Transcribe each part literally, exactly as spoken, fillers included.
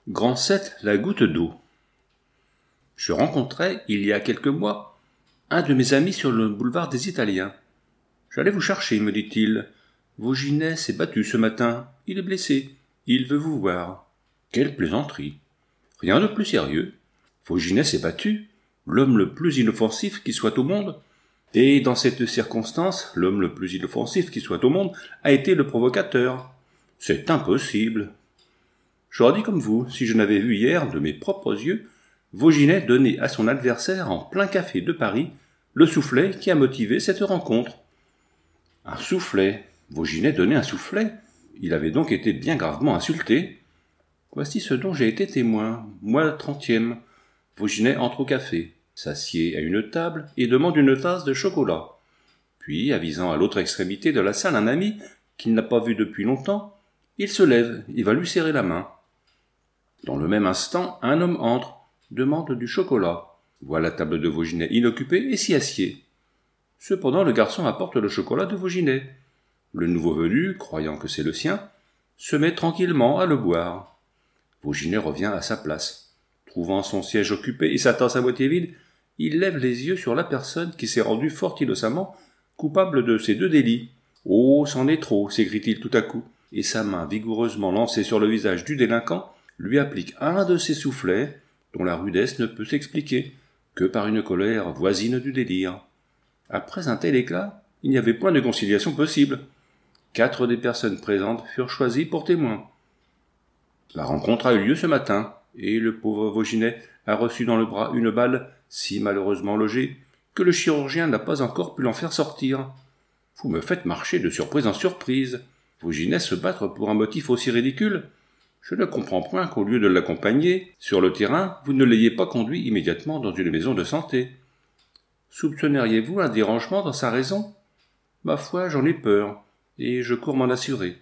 Grand sept, la goutte d'eau. Je rencontrai, il y a quelques mois, un de mes amis sur le boulevard des Italiens. « J'allais vous chercher, me dit-il. Vauginet s'est battu ce matin. Il est blessé. Il veut vous voir. » Quelle plaisanterie. Rien de plus sérieux. Vauginet s'est battu, l'homme le plus inoffensif qui soit au monde. Et dans cette circonstance, l'homme le plus inoffensif qui soit au monde a été le provocateur. C'est impossible. J'aurais dit comme vous, si je n'avais vu hier, de mes propres yeux, Vauginet donner à son adversaire en plein café de Paris le soufflet qui a motivé cette rencontre. Un soufflet. Vauginet donnait un soufflet. Il avait donc été bien gravement insulté. Voici ce dont j'ai été témoin. Moi, trentième. Vauginet entre au café, s'assied à une table et demande une tasse de chocolat. Puis, avisant à l'autre extrémité de la salle un ami qu'il n'a pas vu depuis longtemps, il se lève et va lui serrer la main. Dans le même instant, un homme entre, demande du chocolat, voit la table de Vauginet inoccupée et s'y assied. Cependant, le garçon apporte le chocolat de Vauginet. Le nouveau venu, croyant que c'est le sien, se met tranquillement à le boire. Vauginet revient à sa place. Trouvant son siège occupé et sa tasse à moitié vide, il lève les yeux sur la personne qui s'est rendue fort innocemment coupable de ces deux délits. « Oh, c'en est trop !» s'écrie-t-il tout à coup, et sa main vigoureusement lancée sur le visage du délinquant lui applique un de ces soufflets dont la rudesse ne peut s'expliquer que par une colère voisine du délire. Après un tel éclat, il n'y avait point de conciliation possible. Quatre des personnes présentes furent choisies pour témoins. La rencontre a eu lieu ce matin, et le pauvre Vauginet a reçu dans le bras une balle si malheureusement logée que le chirurgien n'a pas encore pu l'en faire sortir. Vous me faites marcher de surprise en surprise. Vauginet se battre pour un motif aussi ridicule. Je ne comprends point qu'au lieu de l'accompagner sur le terrain, vous ne l'ayez pas conduit immédiatement dans une maison de santé. Soupçonneriez-vous un dérangement dans sa raison ? Ma foi, j'en ai peur, et je cours m'en assurer.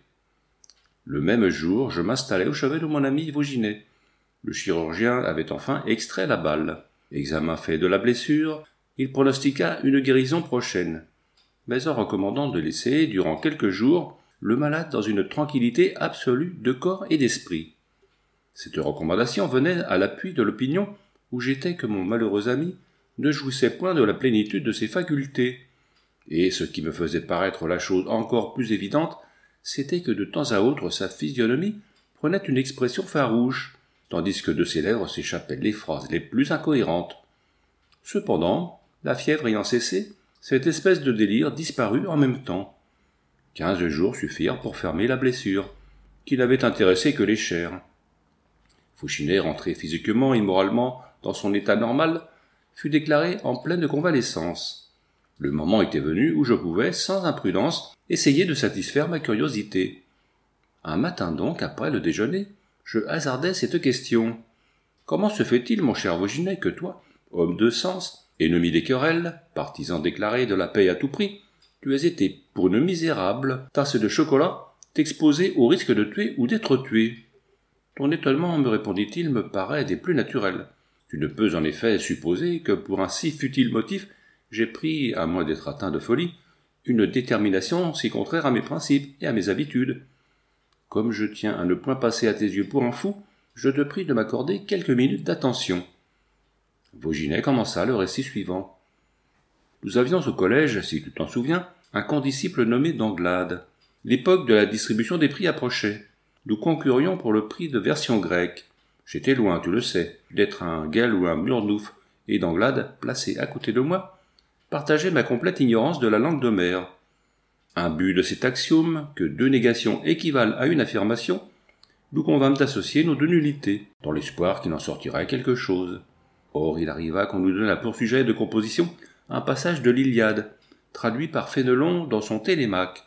Le même jour, je m'installai au chevet de mon ami Vauginet. Le chirurgien avait enfin extrait la balle. Examen fait de la blessure, il pronostiqua une guérison prochaine, mais en recommandant de laisser, durant quelques jours, le malade dans une tranquillité absolue de corps et d'esprit. Cette recommandation venait à l'appui de l'opinion où j'étais que mon malheureux ami ne jouissait point de la plénitude de ses facultés, et ce qui me faisait paraître la chose encore plus évidente, c'était que de temps à autre sa physionomie prenait une expression farouche, tandis que de ses lèvres s'échappaient les phrases les plus incohérentes. Cependant, la fièvre ayant cessé, cette espèce de délire disparut en même temps. Quinze jours suffirent pour fermer la blessure, qui n'avait intéressé que les chairs. Vauginet, rentré physiquement et moralement dans son état normal, fut déclaré en pleine convalescence. Le moment était venu où je pouvais, sans imprudence, essayer de satisfaire ma curiosité. Un matin donc, après le déjeuner, je hasardai cette question. « Comment se fait-il, mon cher Vauginet, que toi, homme de sens, ennemi des querelles, partisan déclaré de la paix à tout prix, tu as été, pour une misérable tasse de chocolat, t'exposer au risque de tuer ou d'être tué. Ton étonnement, me répondit-il, me paraît des plus naturels. Tu ne peux en effet supposer que pour un si futile motif, j'ai pris, à moins d'être atteint de folie, une détermination si contraire à mes principes et à mes habitudes. Comme je tiens à ne point passer à tes yeux pour un fou, je te prie de m'accorder quelques minutes d'attention. » Vauginet commença le récit suivant. Nous avions au collège, si tu t'en souviens, un condisciple nommé Danglade. L'époque de la distribution des prix approchait. Nous concurrions pour le prix de version grecque. J'étais loin, tu le sais, d'être un Gall ou un Murnau, et Danglade, placé à côté de moi, partageait ma complète ignorance de la langue d'Homère. Imbus de cet axiome, que deux négations équivalent à une affirmation, nous convînmes d'associer nos deux nullités, dans l'espoir qu'il en sortirait quelque chose. Or, il arriva qu'on nous donna pour sujet de composition un passage de l'Iliade, traduit par Fénelon dans son Télémaque.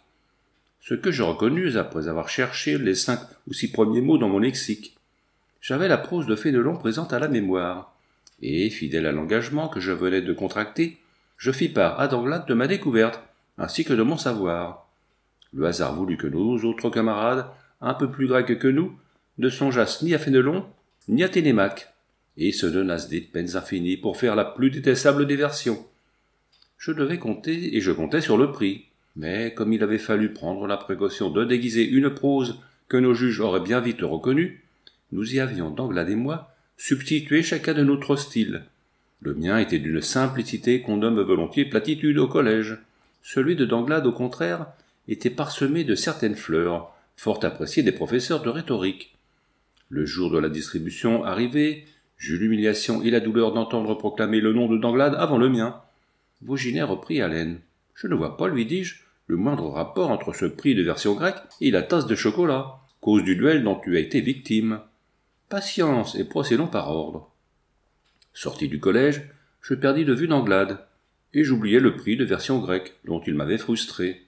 Ce que je reconnus après avoir cherché les cinq ou six premiers mots dans mon lexique. J'avais la prose de Fénelon présente à la mémoire, et, fidèle à l'engagement que je venais de contracter, je fis part à Danglade de ma découverte, ainsi que de mon savoir. Le hasard voulut que nos autres camarades, un peu plus grecs que nous, ne songeassent ni à Fénelon, ni à Télémaque, et se donnassent des peines infinies pour faire la plus détestable des versions. Je devais compter, et je comptais sur le prix, mais comme il avait fallu prendre la précaution de déguiser une prose que nos juges auraient bien vite reconnue, Nous y avions, Danglade et moi, substitué chacun de notre style. Le mien était d'une simplicité qu'on nomme volontiers platitude au collège. Celui de Danglade, au contraire, était parsemé de certaines fleurs, fort appréciées des professeurs de rhétorique. Le jour de la distribution arrivé, j'eus l'humiliation et la douleur d'entendre proclamer le nom de Danglade avant le mien. Vauginer reprit haleine. « Je ne vois pas, lui dis-je, le moindre rapport entre ce prix de version grecque et la tasse de chocolat, cause du duel dont tu as été victime. Patience, et procédons par ordre. » Sorti du collège, je perdis de vue Danglade, et j'oubliai le prix de version grecque dont il m'avait frustré.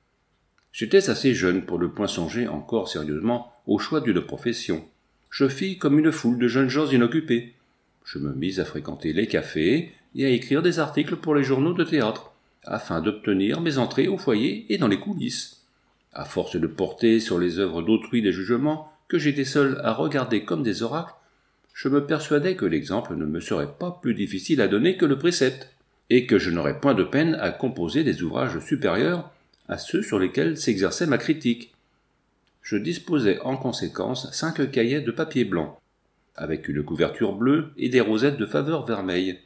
J'étais assez jeune pour ne point songer encore sérieusement au choix d'une profession. Je fis comme une foule de jeunes gens inoccupés. Je me mis à fréquenter les cafés et à écrire des articles pour les journaux de théâtre, afin d'obtenir mes entrées au foyer et dans les coulisses. À force de porter sur les œuvres d'autrui des jugements que j'étais seul à regarder comme des oracles, je me persuadais que l'exemple ne me serait pas plus difficile à donner que le précepte, et que je n'aurais point de peine à composer des ouvrages supérieurs à ceux sur lesquels s'exerçait ma critique. Je disposais en conséquence cinq cahiers de papier blanc, avec une couverture bleue et des rosettes de faveur vermeille.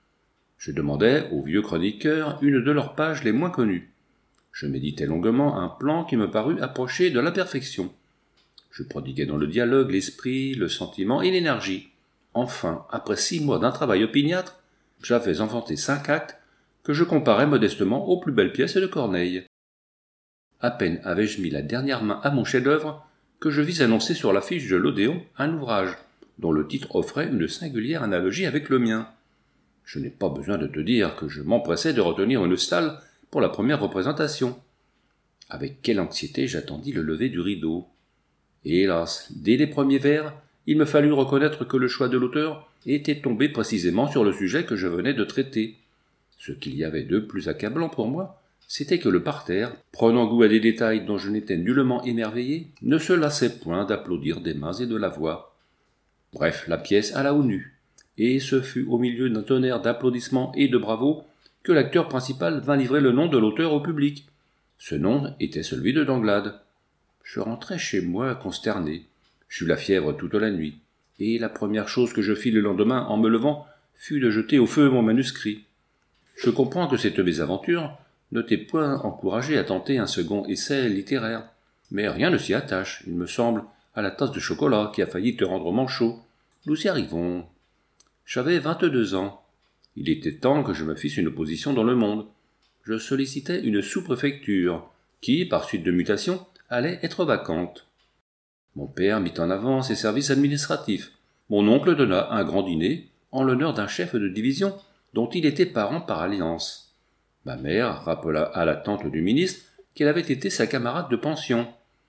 Je demandais aux vieux chroniqueurs une de leurs pages les moins connues. Je méditais longuement un plan qui me parut approcher de la perfection. Je prodiguais dans le dialogue l'esprit, le sentiment et l'énergie. Enfin, après six mois d'un travail opiniâtre, j'avais inventé cinq actes que je comparais modestement aux plus belles pièces de Corneille. À peine avais-je mis la dernière main à mon chef-d'œuvre que je vis annoncer sur l'affiche de l'Odéon un ouvrage dont le titre offrait une singulière analogie avec le mien. Je n'ai pas besoin de te dire que je m'empressais de retenir une stalle pour la première représentation. Avec quelle anxiété j'attendis le lever du rideau. Et hélas, dès les premiers vers, il me fallut reconnaître que le choix de l'auteur était tombé précisément sur le sujet que je venais de traiter. Ce qu'il y avait de plus accablant pour moi, c'était que le parterre, prenant goût à des détails dont je n'étais nullement émerveillé, ne se lassait point d'applaudir des mains et de la voix. Bref, la pièce alla au nu, et ce fut au milieu d'un tonnerre d'applaudissements et de bravos que l'acteur principal vint livrer le nom de l'auteur au public. Ce nom était celui de Danglade. Je rentrai chez moi consterné. J'eus la fièvre toute la nuit, et la première chose que je fis le lendemain en me levant fut de jeter au feu mon manuscrit. Je comprends que cette mésaventure ne t'ai point encouragé à tenter un second essai littéraire, mais rien ne s'y attache, il me semble, à la tasse de chocolat qui a failli te rendre manchot. Nous y arrivons. J'avais vingt-deux ans. Il était temps que je me fisse une position dans le monde. Je sollicitais une sous-préfecture, qui, par suite de mutation, allait être vacante. Mon père mit en avant ses services administratifs. Mon oncle donna un grand dîner en l'honneur d'un chef de division dont il était parent par alliance. Ma mère rappela à la tante du ministre qu'elle avait été sa camarade de pension.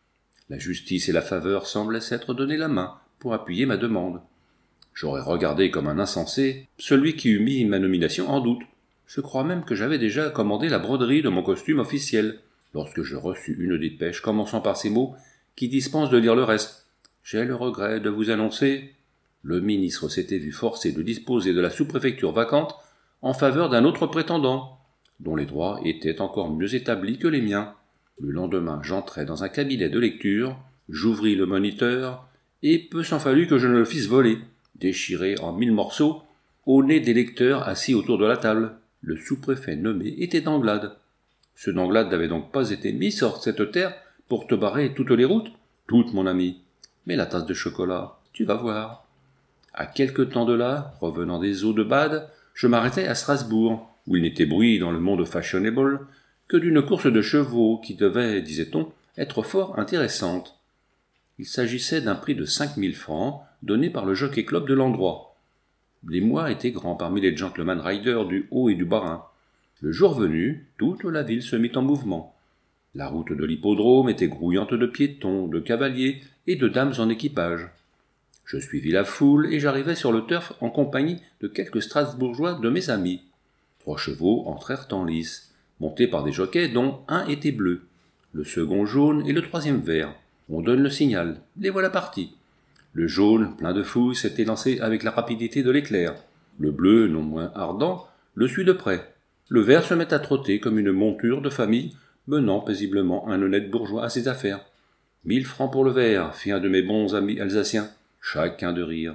La justice et la faveur semblaient s'être donné la main pour appuyer ma demande. J'aurais regardé comme un insensé celui qui eût mis ma nomination en doute. Je crois même que j'avais déjà commandé la broderie de mon costume officiel, lorsque je reçus une dépêche commençant par ces mots qui dispensent de lire le reste. « J'ai le regret de vous annoncer. » Le ministre s'était vu forcé de disposer de la sous-préfecture vacante en faveur d'un autre prétendant, dont les droits étaient encore mieux établis que les miens. Le lendemain, j'entrai dans un cabinet de lecture, j'ouvris le moniteur, et peu s'en fallut que je ne le fisse voler, déchiré en mille morceaux, au nez des lecteurs assis autour de la table. Le sous-préfet nommé était Danglade. Ce Danglade n'avait donc pas été mis sur cette terre pour te barrer toutes les routes? Toutes, mon ami. Mais la tasse de chocolat, tu vas voir. À quelque temps de là, revenant des eaux de Bade, je m'arrêtai à Strasbourg, où il n'était bruit dans le monde fashionable que d'une course de chevaux qui devait, disait-on, être fort intéressante. Il s'agissait d'un prix de cinq mille francs donné par le Jockey Club de l'endroit. Les mois étaient grands parmi les gentleman riders du Haut et du Bas-Rhin. Le jour venu, toute la ville se mit en mouvement. La route de l'hippodrome était grouillante de piétons, de cavaliers et de dames en équipage. Je suivis la foule et j'arrivai sur le turf en compagnie de quelques Strasbourgeois de mes amis. Trois chevaux entrèrent en lice, montés par des jockeys dont un était bleu, le second jaune et le troisième vert. On donne le signal, les voilà partis. Le jaune, plein de fougue, s'était lancé avec la rapidité de l'éclair. Le bleu, non moins ardent, le suit de près. Le vert se met à trotter comme une monture de famille, menant paisiblement un honnête bourgeois à ses affaires. Mille francs pour le vert, fit un de mes bons amis alsaciens. Chacun de rire.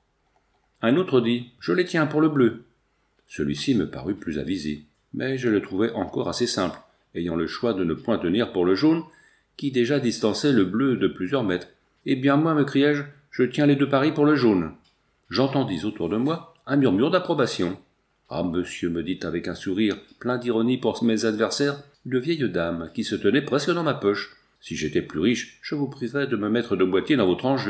Un autre dit « Je les tiens pour le bleu ». Celui-ci me parut plus avisé, mais je le trouvais encore assez simple, ayant le choix de ne point tenir pour le jaune, qui déjà distançait le bleu de plusieurs mètres. « Eh bien moi, me criai-je, je tiens les deux paris pour le jaune. » J'entendis autour de moi un murmure d'approbation. « Ah, monsieur, me dit avec un sourire plein d'ironie pour mes adversaires, une vieille dame qui se tenait presque dans ma poche. Si j'étais plus riche, je vous prierais de me mettre de moitié dans votre enjeu. »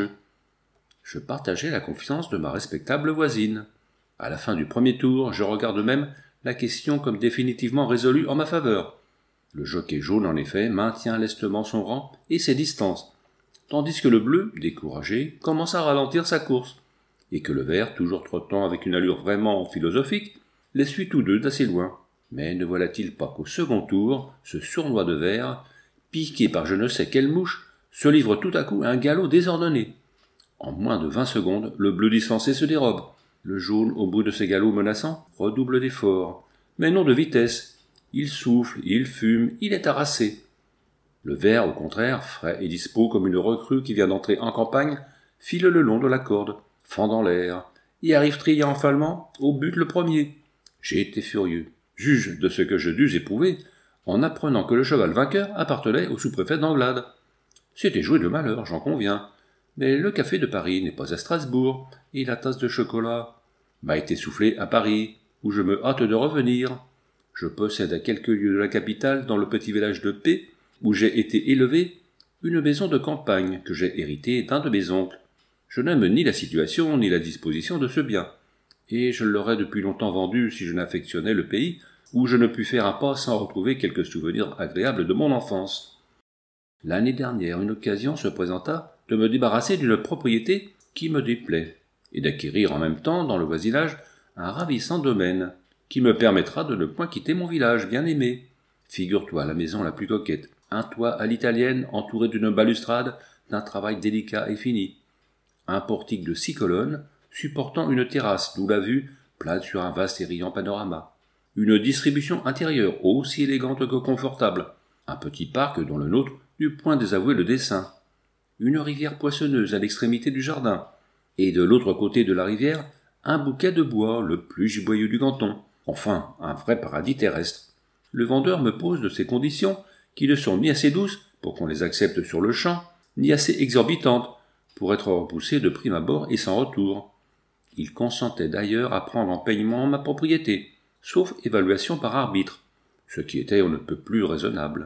Je partageais la confiance de ma respectable voisine. À la fin du premier tour, je regarde même la question comme définitivement résolue en ma faveur. Le jockey jaune, en effet, maintient lestement son rang et ses distances, tandis que le bleu, découragé, commence à ralentir sa course, et que le vert, toujours trottant avec une allure vraiment philosophique, les suit tous deux d'assez loin. Mais ne voilà-t-il pas qu'au second tour, ce sournois de vert, piqué par je ne sais quelle mouche, se livre tout à coup à un galop désordonné. En moins de vingt secondes, le bleu distancé se dérobe. Le jaune, au bout de ses galops menaçants, redouble d'efforts. Mais non de vitesse. Il souffle, il fume, il est harassé. Le vert, au contraire, frais et dispos comme une recrue qui vient d'entrer en campagne, file le long de la corde, fendant l'air, et arrive triomphalement au but le premier. J'ai été furieux. Juge de ce que je dus éprouver en apprenant que le cheval vainqueur appartenait au sous-préfet d'Anglade. C'était joué de malheur, j'en conviens. Mais le café de Paris n'est pas à Strasbourg, et la tasse de chocolat m'a été soufflée à Paris, où je me hâte de revenir. Je possède à quelques lieues de la capitale, dans le petit village de P, où j'ai été élevé, une maison de campagne que j'ai héritée d'un de mes oncles. Je n'aime ni la situation ni la disposition de ce bien, et je l'aurais depuis longtemps vendu si je n'affectionnais le pays, où je ne pus faire un pas sans retrouver quelques souvenirs agréables de mon enfance. L'année dernière, une occasion se présenta de me débarrasser d'une propriété qui me déplaît, et d'acquérir en même temps, dans le voisinage, un ravissant domaine, qui me permettra de ne point quitter mon village bien-aimé. Figure-toi la maison la plus coquette, un toit à l'italienne entouré d'une balustrade d'un travail délicat et fini, un portique de six colonnes, supportant une terrasse d'où la vue plane sur un vaste et riant panorama, une distribution intérieure aussi élégante que confortable, un petit parc dont le nôtre n'eût point désavoué le dessein, une rivière poissonneuse à l'extrémité du jardin, et de l'autre côté de la rivière, un bouquet de bois, le plus giboyeux du canton, enfin, un vrai paradis terrestre. Le vendeur me pose de ces conditions qui ne sont ni assez douces pour qu'on les accepte sur le champ, ni assez exorbitantes pour être repoussées de prime abord et sans retour. Il consentait d'ailleurs à prendre en paiement ma propriété, sauf évaluation par arbitre, ce qui était on ne peut plus raisonnable.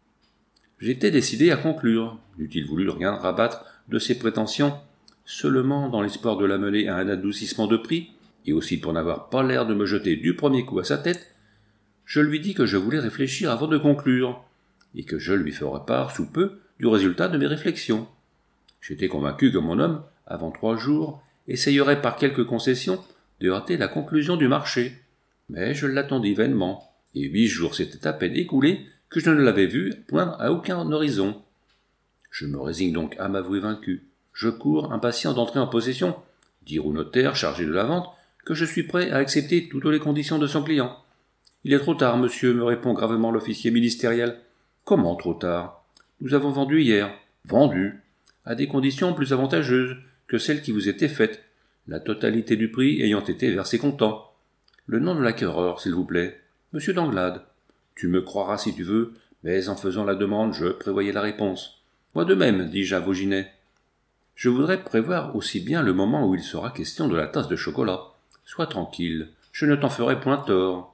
J'étais décidé à conclure, n'eût-il voulu rien rabattre de ses prétentions, seulement dans l'espoir de l'amener à un adoucissement de prix, et aussi pour n'avoir pas l'air de me jeter du premier coup à sa tête, je lui dis que je voulais réfléchir avant de conclure, et que je lui ferais part sous peu du résultat de mes réflexions. J'étais convaincu que mon homme, avant trois jours, essayerait par quelques concessions de hâter la conclusion du marché, mais je l'attendis vainement, et huit jours s'étaient à peine écoulés que je ne l'avais vu poindre à aucun horizon. Je me résigne donc à m'avouer vaincu. Je cours, impatient d'entrer en possession, dire au notaire chargé de la vente que je suis prêt à accepter toutes les conditions de son client. « Il est trop tard, monsieur, me répond gravement l'officier ministériel. »« Comment trop tard ? Nous avons vendu hier. »« Vendu ? À des conditions plus avantageuses que celles qui vous étaient faites, la totalité du prix ayant été versée comptant. Le nom de l'acquéreur, s'il vous plaît. Monsieur d'Anglade. Tu me croiras si tu veux, mais en faisant la demande, je prévoyais la réponse. Moi de même, dis-je à Vauginet. Je voudrais prévoir aussi bien le moment où il sera question de la tasse de chocolat. Sois tranquille, je ne t'en ferai point tort.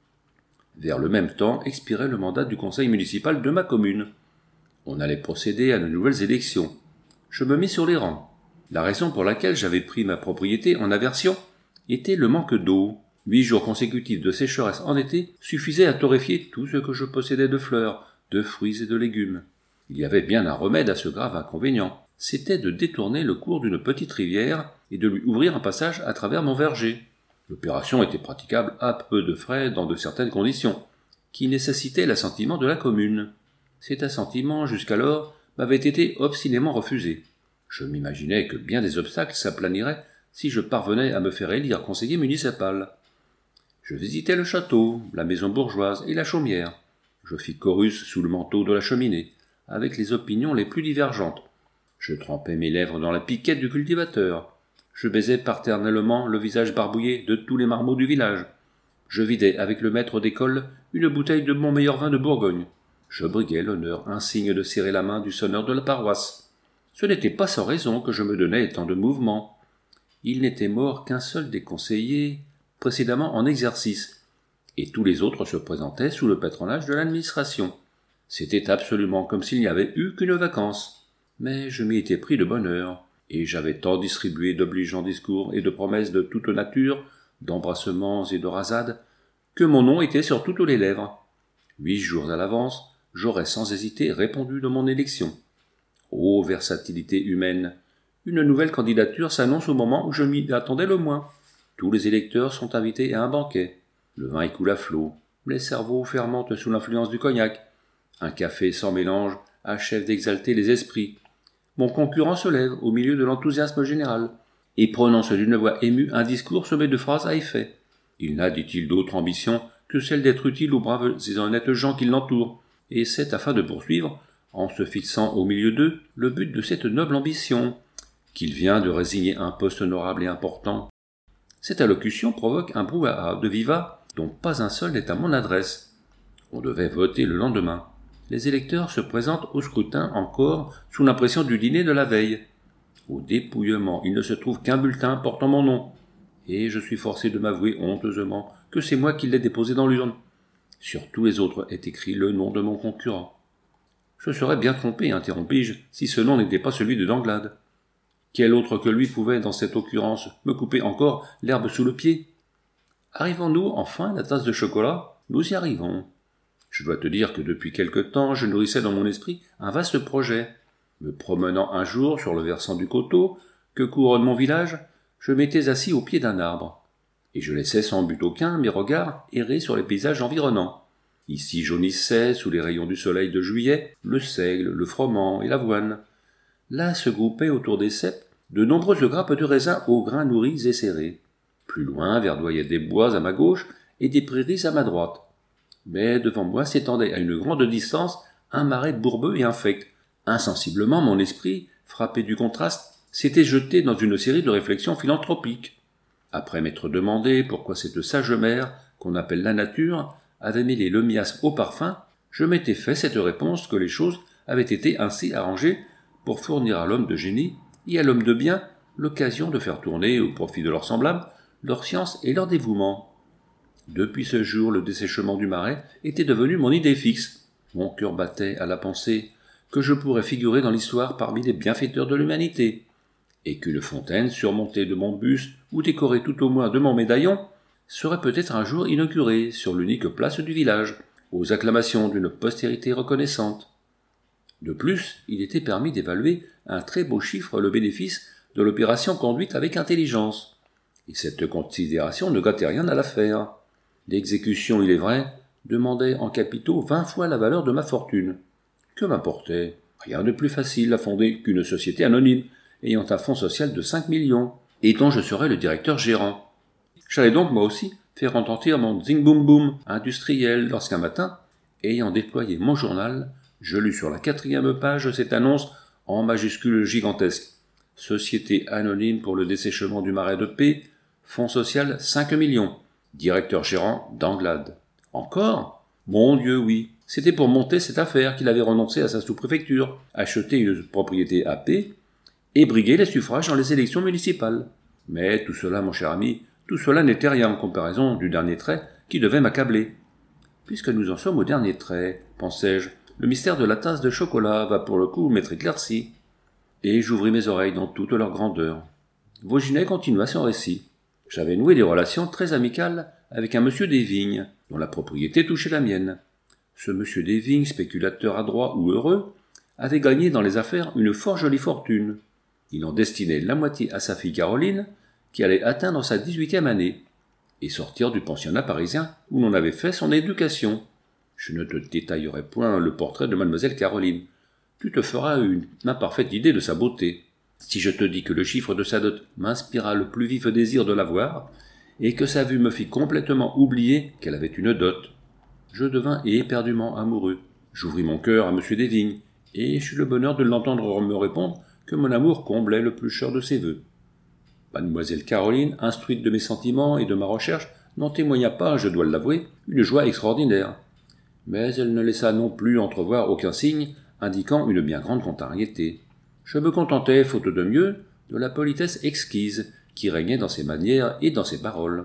Vers le même temps expirait le mandat du conseil municipal de ma commune. On allait procéder à de nouvelles élections. Je me mis sur les rangs. La raison pour laquelle j'avais pris ma propriété en aversion était le manque d'eau. Huit jours consécutifs de sécheresse en été suffisaient à torréfier tout ce que je possédais de fleurs, de fruits et de légumes. Il y avait bien un remède à ce grave inconvénient. C'était de détourner le cours d'une petite rivière et de lui ouvrir un passage à travers mon verger. L'opération était praticable à peu de frais dans de certaines conditions, qui nécessitaient l'assentiment de la commune. Cet assentiment, jusqu'alors, m'avait été obstinément refusé. Je m'imaginais que bien des obstacles s'aplaniraient si je parvenais à me faire élire conseiller municipal. Je visitai le château, la maison bourgeoise et la chaumière. Je fis chorus sous le manteau de la cheminée, avec les opinions les plus divergentes. Je trempais mes lèvres dans la piquette du cultivateur. Je baisais paternellement le visage barbouillé de tous les marmots du village. Je vidais avec le maître d'école une bouteille de mon meilleur vin de Bourgogne. Je briguais l'honneur insigne de serrer la main du sonneur de la paroisse. Ce n'était pas sans raison que je me donnais tant de mouvements. Il n'était mort qu'un seul des conseillers précédemment en exercice, et tous les autres se présentaient sous le patronage de l'administration. C'était absolument comme s'il n'y avait eu qu'une vacance. Mais je m'y étais pris de bonne heure, et j'avais tant distribué d'obligeants discours et de promesses de toute nature, d'embrassements et de rasades, que mon nom était sur toutes les lèvres. Huit jours à l'avance, j'aurais sans hésiter répondu de mon élection. Ô versatilité humaine! Une nouvelle candidature s'annonce au moment où je m'y attendais le moins. Tous les électeurs sont invités à un banquet. Le vin y coule à flot. Les cerveaux fermentent sous l'influence du cognac. Un café sans mélange achève d'exalter les esprits. Mon concurrent se lève au milieu de l'enthousiasme général et prononce d'une voix émue un discours semé de phrases à effet. Il n'a, dit-il, d'autre ambition que celle d'être utile aux braves et honnêtes gens qui l'entourent, et c'est afin de poursuivre, en se fixant au milieu d'eux, le but de cette noble ambition, qu'il vient de résigner un poste honorable et important. Cette allocution provoque un brouhaha de viva dont pas un seul n'est à mon adresse. On devait voter le lendemain. Les électeurs se présentent au scrutin encore sous l'impression du dîner de la veille. Au dépouillement, il ne se trouve qu'un bulletin portant mon nom, et je suis forcé de m'avouer honteusement que c'est moi qui l'ai déposé dans l'urne. Sur tous les autres est écrit le nom de mon concurrent. Je serais bien trompé, interrompis-je, si ce nom n'était pas celui de Danglade. Quel autre que lui pouvait, dans cette occurrence, me couper encore l'herbe sous le pied? Arrivons-nous enfin à la tasse de chocolat? Nous y arrivons. Je dois te dire que depuis quelque temps, je nourrissais dans mon esprit un vaste projet. Me promenant un jour sur le versant du coteau que couronne mon village, je m'étais assis au pied d'un arbre, et je laissais sans but aucun mes regards errer sur les paysages environnants. Ici jaunissaient, sous les rayons du soleil de juillet, le seigle, le froment et l'avoine. Là se groupaient autour des ceps de nombreuses grappes de raisin aux grains nourris et serrés. Plus loin verdoyaient des bois à ma gauche et des prairies à ma droite. Mais devant moi s'étendait à une grande distance un marais bourbeux et infect. Insensiblement, mon esprit, frappé du contraste, s'était jeté dans une série de réflexions philanthropiques. Après m'être demandé pourquoi cette sage mère, qu'on appelle la nature, avait mêlé le miasme au parfum, je m'étais fait cette réponse que les choses avaient été ainsi arrangées pour fournir à l'homme de génie et à l'homme de bien l'occasion de faire tourner, au profit de leurs semblables, leur science et leur dévouement. Depuis ce jour, le dessèchement du marais était devenu mon idée fixe. Mon cœur battait à la pensée que je pourrais figurer dans l'histoire parmi les bienfaiteurs de l'humanité, et qu'une fontaine surmontée de mon buste ou décorée tout au moins de mon médaillon serait peut-être un jour inaugurée sur l'unique place du village, aux acclamations d'une postérité reconnaissante. De plus, il était permis d'évaluer un très beau chiffre le bénéfice de l'opération conduite avec intelligence, et cette considération ne gâtait rien à l'affaire. L'exécution, il est vrai, demandait en capitaux vingt fois la valeur de ma fortune. Que m'importait? Rien de plus facile à fonder qu'une société anonyme, ayant un fonds social de cinq millions, et dont je serais le directeur gérant. J'allais donc, moi aussi, faire retentir mon zing-boum-boum industriel lorsqu'un matin, ayant déployé mon journal, je lus sur la quatrième page cette annonce en majuscules gigantesques. Société anonyme pour le dessèchement du marais de P, fonds social cinq millions, directeur gérant Danglade. Encore? Mon Dieu, oui. C'était pour monter cette affaire qu'il avait renoncé à sa sous-préfecture, acheté une propriété à P, et briguer les suffrages dans les élections municipales. Mais tout cela, mon cher ami, tout cela n'était rien en comparaison du dernier trait qui devait m'accabler. Puisque nous en sommes au dernier trait, pensai-je, le mystère de la tasse de chocolat va pour le coup m'être éclairci. Et j'ouvris mes oreilles dans toute leur grandeur. Vauginet continua son récit. J'avais noué des relations très amicales avec un monsieur des Vignes, dont la propriété touchait la mienne. Ce monsieur des Vignes, spéculateur adroit ou heureux, avait gagné dans les affaires une fort jolie fortune. Il en destinait la moitié à sa fille Caroline, qui allait atteindre sa dix-huitième année, et sortir du pensionnat parisien où l'on avait fait son éducation. Je ne te détaillerai point le portrait de mademoiselle Caroline. Tu te feras une imparfaite idée de sa beauté. Si je te dis que le chiffre de sa dot m'inspira le plus vif désir de la voir, et que sa vue me fit complètement oublier qu'elle avait une dot, je devins éperdument amoureux. J'ouvris mon cœur à monsieur Desvignes, et j'eus le bonheur de l'entendre me répondre que mon amour comblait le plus cher de ses vœux. Mademoiselle Caroline, instruite de mes sentiments et de ma recherche, n'en témoigna pas, je dois l'avouer, une joie extraordinaire. Mais elle ne laissa non plus entrevoir aucun signe indiquant une bien grande contrariété. Je me contentais, faute de mieux, de la politesse exquise qui régnait dans ses manières et dans ses paroles.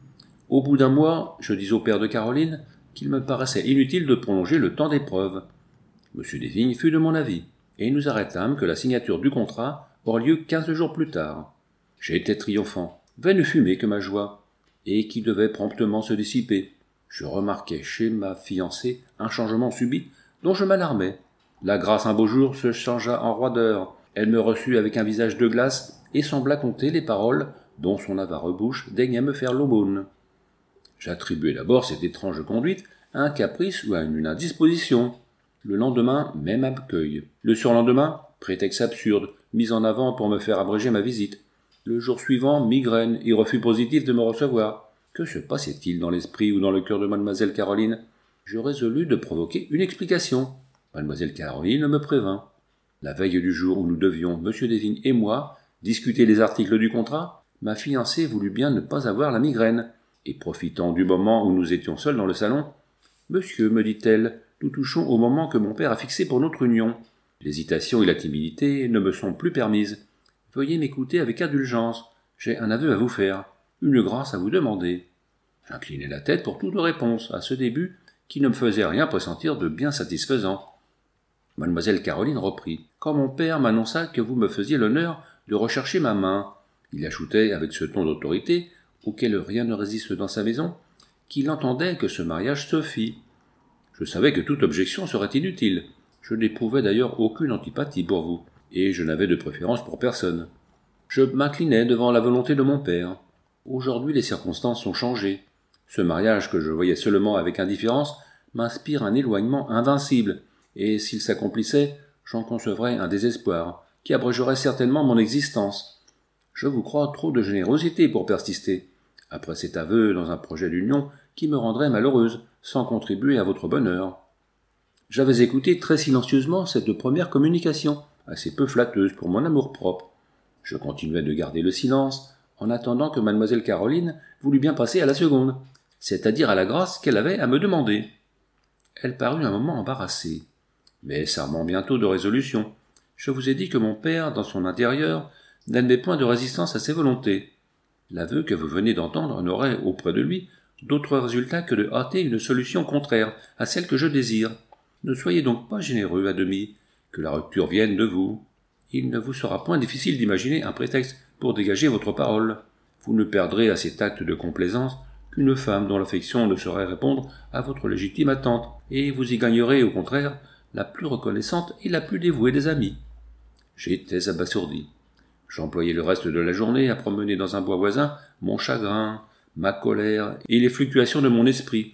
Au bout d'un mois, je dis au père de Caroline qu'il me paraissait inutile de prolonger le temps d'épreuve. Monsieur Desvignes fut de mon avis, et nous arrêtâmes que la signature du contrat aurait lieu quinze jours plus tard. J'étais triomphant, vaine fumée que ma joie, et qui devait promptement se dissiper. Je remarquai chez ma fiancée un changement subit dont je m'alarmais. La grâce un beau jour se changea en roideur. Elle me reçut avec un visage de glace et sembla compter les paroles dont son avare bouche daignait me faire l'aumône. J'attribuai d'abord cette étrange conduite à un caprice ou à une indisposition. Le lendemain, même accueil. Le surlendemain, prétexte absurde, mis en avant pour me faire abréger ma visite. Le jour suivant, migraine et refus positif de me recevoir. Que se passait-il dans l'esprit ou dans le cœur de mademoiselle Caroline? Je résolus de provoquer une explication. Mademoiselle Caroline me prévint. La veille du jour où nous devions, monsieur Desvignes et moi, discuter les articles du contrat, ma fiancée voulut bien ne pas avoir la migraine, et profitant du moment où nous étions seuls dans le salon, « Monsieur, me dit-elle, nous touchons au moment que mon père a fixé pour notre union. L'hésitation et la timidité ne me sont plus permises. Veuillez m'écouter avec indulgence. J'ai un aveu à vous faire, une grâce à vous demander. » J'inclinai la tête pour toute réponse à ce début qui ne me faisait rien pressentir de bien satisfaisant. Mademoiselle Caroline reprit. « Quand mon père m'annonça que vous me faisiez l'honneur de rechercher ma main, il ajoutait avec ce ton d'autorité, auquel rien ne résiste dans sa maison, qu'il entendait que ce mariage se fît. Je savais que toute objection serait inutile. Je n'éprouvais d'ailleurs aucune antipathie pour vous, et je n'avais de préférence pour personne. Je m'inclinais devant la volonté de mon père. Aujourd'hui les circonstances sont changées. Ce mariage que je voyais seulement avec indifférence m'inspire un éloignement invincible, et s'il s'accomplissait, j'en concevrais un désespoir, qui abrégerait certainement mon existence. Je vous crois trop de générosité pour persister, après cet aveu dans un projet d'union qui me rendrait malheureuse, sans contribuer à votre bonheur. » J'avais écouté très silencieusement cette première communication, assez peu flatteuse pour mon amour-propre. Je continuais de garder le silence, en attendant que mademoiselle Caroline voulût bien passer à la seconde, c'est-à-dire à la grâce qu'elle avait à me demander. Elle parut un moment embarrassée, mais s'armant bientôt de résolution. Je vous ai dit que mon père, dans son intérieur, n'admet point de résistance à ses volontés. L'aveu que vous venez d'entendre n'aurait, auprès de lui, d'autre résultat que de hâter une solution contraire à celle que je désire. Ne soyez donc pas généreux à demi, que la rupture vienne de vous. Il ne vous sera point difficile d'imaginer un prétexte pour dégager votre parole. Vous ne perdrez à cet acte de complaisance qu'une femme dont l'affection ne saurait répondre à votre légitime attente, et vous y gagnerez, au contraire, la plus reconnaissante et la plus dévouée des amies. J'étais abasourdi. J'employai le reste de la journée à promener dans un bois voisin mon chagrin, ma colère et les fluctuations de mon esprit.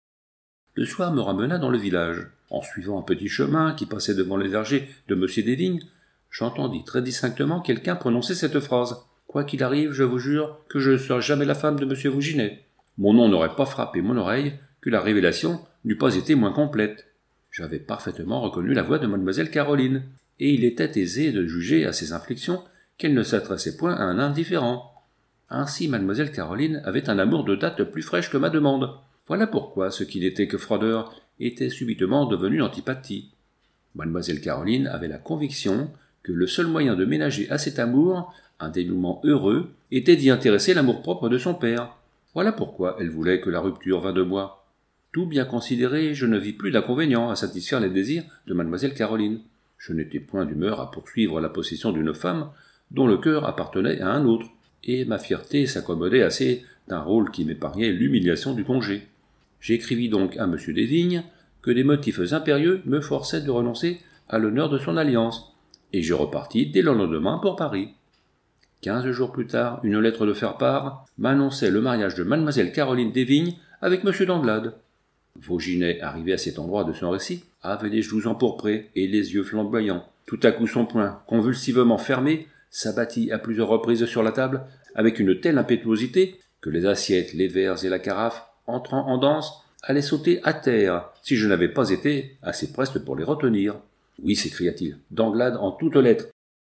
Le soir me ramena dans le village. En suivant un petit chemin qui passait devant les vergers de monsieur Desvignes, j'entendis très distinctement quelqu'un prononcer cette phrase. « Quoi qu'il arrive, je vous jure que je ne serai jamais la femme de monsieur Vouginet. » Mon nom n'aurait pas frappé mon oreille que la révélation n'eût pas été moins complète. J'avais parfaitement reconnu la voix de mademoiselle Caroline, et il était aisé de juger à ses inflexions qu'elle ne s'adressait point à un indifférent. Ainsi mademoiselle Caroline avait un amour de date plus fraîche que ma demande. Voilà pourquoi ce qui n'était que froideur était subitement devenu antipathie. Mademoiselle Caroline avait la conviction que le seul moyen de ménager à cet amour un dénouement heureux était d'y intéresser l'amour-propre de son père. Voilà pourquoi elle voulait que la rupture vînt de moi. Tout bien considéré, je ne vis plus d'inconvénient à satisfaire les désirs de mademoiselle Caroline. Je n'étais point d'humeur à poursuivre la possession d'une femme dont le cœur appartenait à un autre, et ma fierté s'accommodait assez d'un rôle qui m'épargnait l'humiliation du congé. J'écrivis donc à monsieur Desvignes que des motifs impérieux me forçaient de renoncer à l'honneur de son alliance, et je repartis dès le lendemain pour Paris. Quinze jours plus tard, une lettre de faire-part m'annonçait le mariage de mademoiselle Caroline Desvignes avec monsieur d'Anglade. Vauginet, arrivé à cet endroit de son récit, avait les joues empourprées et les yeux flamboyants. Tout à coup son poing, convulsivement fermé, s'abattit à plusieurs reprises sur la table avec une telle impétuosité que les assiettes, les verres et la carafe, entrant en danse, allaient sauter à terre si je n'avais pas été assez preste pour les retenir. « Oui, s'écria-t-il, d'Anglade en toutes lettres.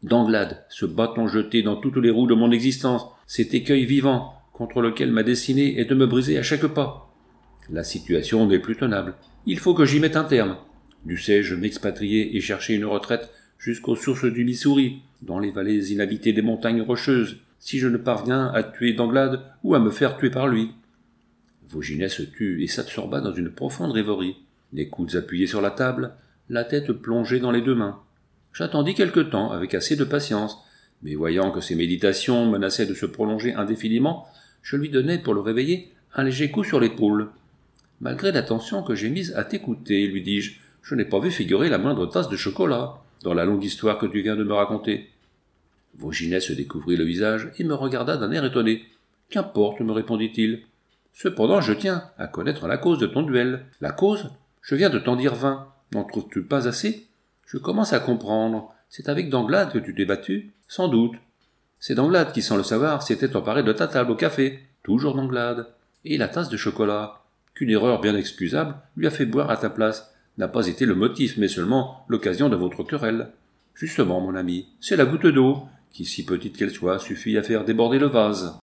Danglade, ce bâton jeté dans toutes les roues de mon existence, cet écueil vivant, contre lequel ma destinée est de me briser à chaque pas. La situation n'est plus tenable. Il faut que j'y mette un terme. Dussé-je m'expatrier et chercher une retraite jusqu'aux sources du Missouri, dans les vallées inhabitées des montagnes rocheuses, si je ne parviens à tuer Danglade ou à me faire tuer par lui. Vaugirard se tut et s'absorba dans une profonde rêverie, les coudes appuyés sur la table, la tête plongée dans les deux mains. J'attendis quelque temps avec assez de patience, mais voyant que ses méditations menaçaient de se prolonger indéfiniment, je lui donnai pour le réveiller un léger coup sur l'épaule. « Malgré l'attention que j'ai mise à t'écouter, lui dis-je, je n'ai pas vu figurer la moindre tasse de chocolat dans la longue histoire que tu viens de me raconter. » Vaugirard se découvrit le visage et me regarda d'un air étonné. « Qu'importe, me répondit-il. Cependant, je tiens à connaître la cause de ton duel. La cause ? Je viens de t'en dire vingt. N'en trouves-tu pas assez ? Je commence à comprendre. C'est avec Danglade que tu t'es battu ? Sans doute. C'est Danglade qui, sans le savoir, s'était emparé de ta table au café. Toujours Danglade. Et la tasse de chocolat, qu'une erreur bien excusable lui a fait boire à ta place, n'a pas été le motif, mais seulement l'occasion de votre querelle. Justement, mon ami, c'est la goutte d'eau, qui, si petite qu'elle soit, suffit à faire déborder le vase.